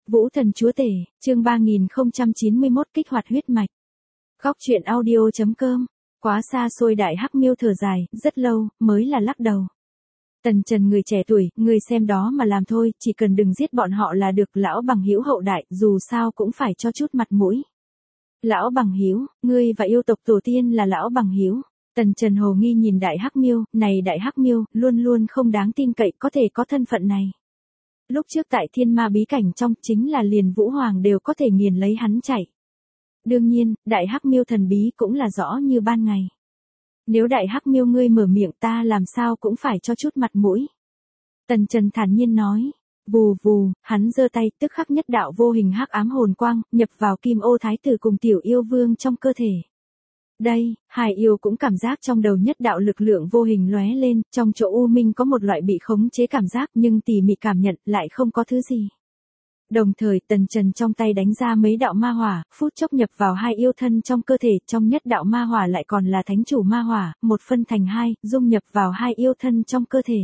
Vũ Thần Chúa Tể, chương 3091 kích hoạt huyết mạch. Góc truyện audio.com. Quá xa xôi Đại Hắc Miêu thở dài, rất lâu, mới là lắc đầu. Tần Trần người trẻ tuổi, người xem đó mà làm thôi, chỉ cần đừng giết bọn họ là được. Lão bằng hữu hậu đại, dù sao cũng phải cho chút mặt mũi. Lão bằng hữu, ngươi và yêu tộc tổ tiên là lão bằng hữu. Tần Trần hồ nghi nhìn Đại Hắc Miêu, này Đại Hắc Miêu, luôn luôn không đáng tin cậy có thể có thân phận này. Lúc trước tại thiên ma bí cảnh trong, chính là liền Vũ Hoàng đều có thể nghiền lấy hắn chạy. Đương nhiên, Đại Hắc Miêu thần bí cũng là rõ như ban ngày. Nếu Đại Hắc Miêu ngươi mở miệng ta làm sao cũng phải cho chút mặt mũi. Tần Trần thản nhiên nói. Vù vù, hắn giơ tay, tức khắc nhất đạo vô hình hắc ám hồn quang, nhập vào Kim Ô Thái Tử cùng Tiểu Yêu Vương trong cơ thể. Đây, hai yêu cũng cảm giác trong đầu nhất đạo lực lượng vô hình lóe lên, trong chỗ u minh có một loại bị khống chế cảm giác nhưng tỉ mỉ cảm nhận lại không có thứ gì. Đồng thời Tần Trần trong tay đánh ra mấy đạo ma hỏa, phút chốc nhập vào hai yêu thân trong cơ thể, trong nhất đạo ma hỏa lại còn là thánh chủ ma hỏa, một phân thành hai, dung nhập vào hai yêu thân trong cơ thể.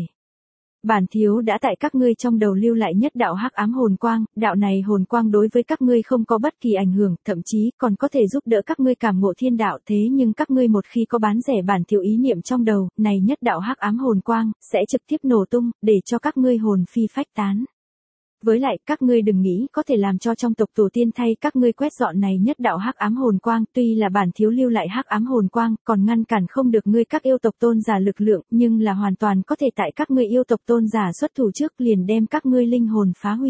Bản thiếu đã tại các ngươi trong đầu lưu lại nhất đạo hắc ám hồn quang, đạo này hồn quang đối với các ngươi không có bất kỳ ảnh hưởng, thậm chí còn có thể giúp đỡ các ngươi cảm ngộ thiên đạo, thế nhưng các ngươi một khi có bán rẻ bản thiếu ý niệm trong đầu, này nhất đạo hắc ám hồn quang sẽ trực tiếp nổ tung, để cho các ngươi hồn phi phách tán. Với lại, các ngươi đừng nghĩ có thể làm cho trong tộc tổ tiên thay các ngươi quét dọn này nhất đạo hắc ám hồn quang, tuy là bản thiếu lưu lại hắc ám hồn quang, còn ngăn cản không được ngươi các yêu tộc tôn giả lực lượng, nhưng là hoàn toàn có thể tại các ngươi yêu tộc tôn giả xuất thủ trước liền đem các ngươi linh hồn phá hủy.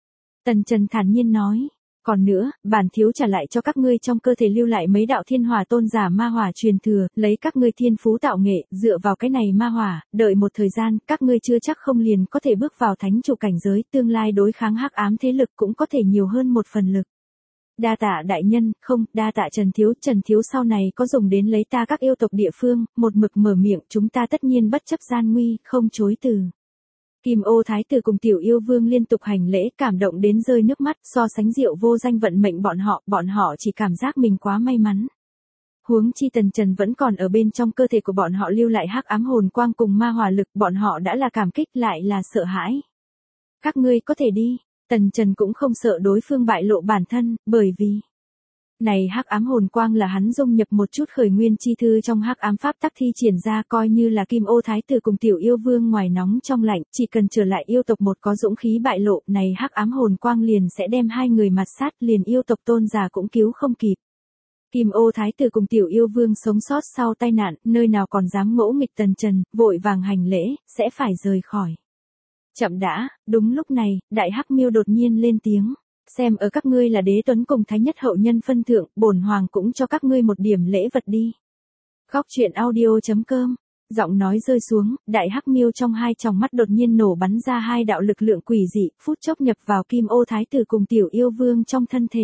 Tần Trần thản nhiên nói. Còn nữa, bản thiếu trả lại cho các ngươi trong cơ thể lưu lại mấy đạo thiên hỏa tôn giả ma hỏa truyền thừa, lấy các ngươi thiên phú tạo nghệ, dựa vào cái này ma hỏa, đợi một thời gian, các ngươi chưa chắc không liền có thể bước vào thánh chủ cảnh giới, tương lai đối kháng hắc ám thế lực cũng có thể nhiều hơn một phần lực. Đa tạ đại nhân, không, đa tạ Trần Thiếu sau này có dùng đến lấy ta các yêu tộc địa phương, một mực mở miệng, chúng ta tất nhiên bất chấp gian nguy, không chối từ. Kim Ô Thái Tử cùng Tiểu Yêu Vương liên tục hành lễ, cảm động đến rơi nước mắt, so sánh Diệu vô danh vận mệnh bọn họ chỉ cảm giác mình quá may mắn. Huống chi Tần Trần vẫn còn ở bên trong cơ thể của bọn họ lưu lại hắc ám hồn quang cùng ma hỏa lực, bọn họ đã là cảm kích lại là sợ hãi. Các ngươi có thể đi, Tần Trần cũng không sợ đối phương bại lộ bản thân, bởi vì này hắc ám hồn quang là hắn dung nhập một chút khởi nguyên chi thư trong hắc ám pháp tắc thi triển ra, coi như là Kim Ô Thái Tử cùng Tiểu Yêu Vương ngoài nóng trong lạnh, chỉ cần trở lại yêu tộc một có dũng khí bại lộ, này hắc ám hồn quang liền sẽ đem hai người mặt sát, liền yêu tộc tôn giả cũng cứu không kịp. Kim Ô Thái Tử cùng Tiểu Yêu Vương sống sót sau tai nạn, nơi nào còn dám ngỗ nghịch Tần Trần, vội vàng hành lễ, sẽ phải rời khỏi. Chậm đã, đúng lúc này, Đại Hắc Miêu đột nhiên lên tiếng. Xem ở các ngươi là đế tuấn cùng thái nhất hậu nhân phân thượng, bổn hoàng cũng cho các ngươi một điểm lễ vật đi. Góc truyện audio.com. Giọng nói rơi xuống, Đại Hắc Miêu trong hai tròng mắt đột nhiên nổ bắn ra hai đạo lực lượng quỷ dị, phút chốc nhập vào Kim Ô Thái Tử cùng Tiểu Yêu Vương trong thân thể.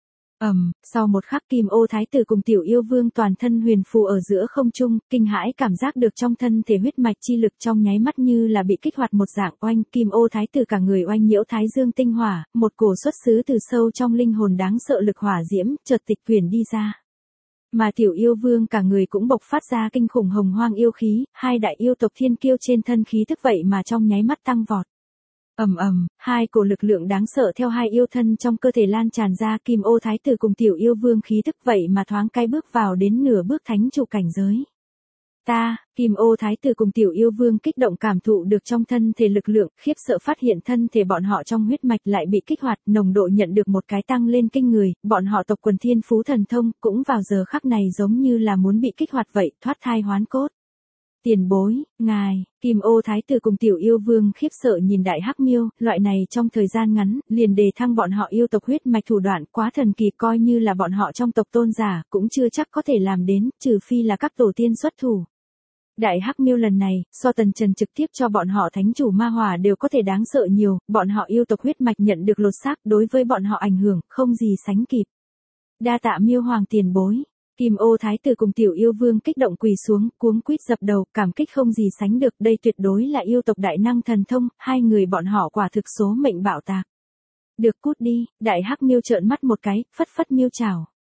Sau một khắc Kim Ô Thái Tử cùng Tiểu Yêu Vương toàn thân huyền phù ở giữa không trung, kinh hãi cảm giác được trong thân thể huyết mạch chi lực trong nháy mắt như là bị kích hoạt một dạng oanh, Kim Ô Thái Tử cả người oanh nhiễu thái dương tinh hỏa, một cổ xuất xứ từ sâu trong linh hồn đáng sợ lực hỏa diễm, chợt tịch quyển đi ra. Mà Tiểu Yêu Vương cả người cũng bộc phát ra kinh khủng hồng hoang yêu khí, hai đại yêu tộc thiên kiêu trên thân khí tức vậy mà trong nháy mắt tăng vọt. Hai cổ lực lượng đáng sợ theo hai yêu thân trong cơ thể lan tràn ra, Kim Ô Thái Tử cùng Tiểu Yêu Vương khí tức vậy mà thoáng cái bước vào đến nửa bước thánh chủ cảnh giới. Kim Ô Thái Tử cùng Tiểu Yêu Vương kích động cảm thụ được trong thân thể lực lượng, khiếp sợ phát hiện thân thể bọn họ trong huyết mạch lại bị kích hoạt, nồng độ nhận được một cái tăng lên kinh người, bọn họ tộc quần thiên phú thần thông, cũng vào giờ khắc này giống như là muốn bị kích hoạt vậy, thoát thai hoán cốt. Tiền bối, ngài, Kim Ô Thái Tử cùng Tiểu Yêu Vương khiếp sợ nhìn Đại Hắc Miêu, loại này trong thời gian ngắn, liền đề thăng bọn họ yêu tộc huyết mạch thủ đoạn quá thần kỳ, coi như là bọn họ trong tộc tôn giả, cũng chưa chắc có thể làm đến, trừ phi là các tổ tiên xuất thủ. Đại Hắc Miêu lần này, so Tần Trần trực tiếp cho bọn họ thánh chủ ma hỏa đều có thể đáng sợ nhiều, bọn họ yêu tộc huyết mạch nhận được lột xác, đối với bọn họ ảnh hưởng, không gì sánh kịp. Đa tạ Miêu Hoàng tiền bối. Kim Ô Thái Tử cùng Tiểu Yêu Vương kích động quỳ xuống, cuống quýt dập đầu, cảm kích không gì sánh được, đây tuyệt đối là yêu tộc đại năng thần thông, hai người bọn họ quả thực số mệnh bảo tạc. Được cút đi, Đại Hắc Miêu trợn mắt một cái, phất phất miêu chảo.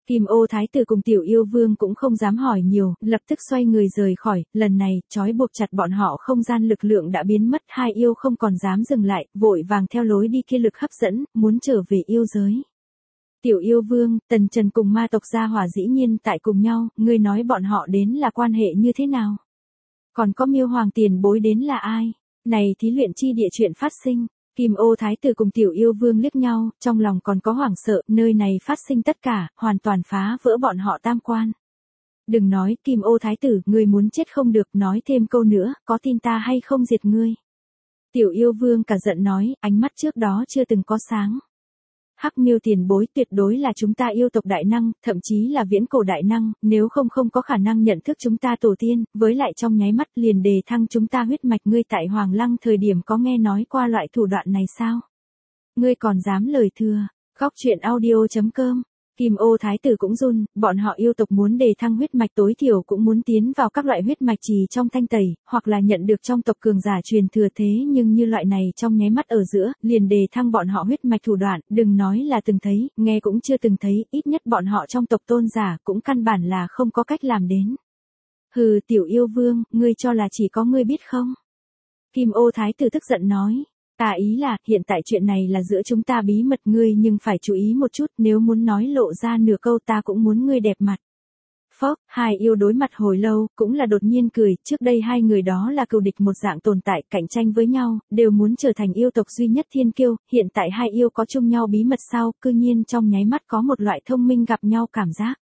Kim Ô Thái tử cùng Tiểu Yêu Vương cũng không dám hỏi nhiều, lập tức xoay người rời khỏi, lần này, trói buộc chặt bọn họ không gian lực lượng đã biến mất, hai yêu không còn dám dừng lại, vội vàng theo lối đi kia lực hấp dẫn, muốn trở về yêu giới. Tiểu Yêu Vương, Tần Trần cùng ma tộc gia hỏa dĩ nhiên tại cùng nhau, ngươi nói bọn họ đến là quan hệ như thế nào? Còn có Miêu Hoàng tiền bối đến là ai? Này thí luyện chi địa chuyện phát sinh. Kim Ô Thái tử cùng Tiểu Yêu Vương liếc nhau, trong lòng còn có hoảng sợ, nơi này phát sinh tất cả, hoàn toàn phá vỡ bọn họ tam quan. Đừng nói, Kim Ô Thái tử, ngươi muốn chết không được, nói thêm câu nữa, có tin ta hay không diệt ngươi? Tiểu Yêu Vương cả giận nói, ánh mắt trước đó chưa từng có sáng. Hắc Miêu tiền bối tuyệt đối là chúng ta yêu tộc đại năng, thậm chí là viễn cổ đại năng, nếu không có khả năng nhận thức chúng ta tổ tiên, với lại trong nháy mắt liền đề thăng chúng ta huyết mạch. Ngươi tại Hoàng Lăng thời điểm có nghe nói qua loại thủ đoạn này sao? Ngươi còn dám lời thừa, góc truyện audio.com. Kim Ô Thái tử cũng run, bọn họ yêu tộc muốn đề thăng huyết mạch tối thiểu cũng muốn tiến vào các loại huyết mạch trì trong thanh tẩy, hoặc là nhận được trong tộc cường giả truyền thừa thế nhưng như loại này trong nháy mắt ở giữa, liền đề thăng bọn họ huyết mạch thủ đoạn, đừng nói là từng thấy, nghe cũng chưa từng thấy, ít nhất bọn họ trong tộc tôn giả cũng căn bản là không có cách làm đến. Hừ, Tiểu Yêu Vương, ngươi cho là chỉ có ngươi biết không? Kim Ô Thái tử tức giận nói. Ta ý là, hiện tại chuyện này là giữa chúng ta bí mật ngươi nhưng phải chú ý một chút, nếu muốn nói lộ ra nửa câu ta cũng muốn ngươi đẹp mặt. Phốc, hai yêu đối mặt hồi lâu, cũng là đột nhiên cười, trước đây hai người đó là cừu địch một dạng tồn tại, cạnh tranh với nhau, đều muốn trở thành yêu tộc duy nhất thiên kiêu, hiện tại hai yêu có chung nhau bí mật sau, cư nhiên trong nháy mắt có một loại thông minh gặp nhau cảm giác.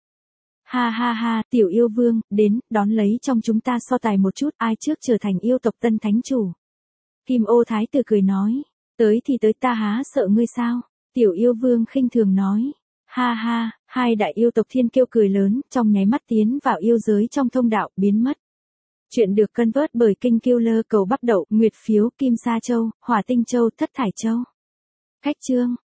Ha ha ha, Tiểu Yêu Vương, đến, đón lấy trong chúng ta so tài một chút, ai trước trở thành yêu tộc tân thánh chủ. Kim Ô Thái tử cười nói, tới thì tới, ta há sợ ngươi sao? Tiểu Yêu Vương khinh thường nói, ha ha, hai đại yêu tộc thiên kiêu cười lớn, trong nháy mắt tiến vào yêu giới trong thông đạo, biến mất. Chuyện được cân vớt bởi Kinh Killer cầu bắp đậu, Nguyệt phiếu, Kim Sa Châu, Hỏa Tinh Châu, Thất Thải Châu. Khách chương.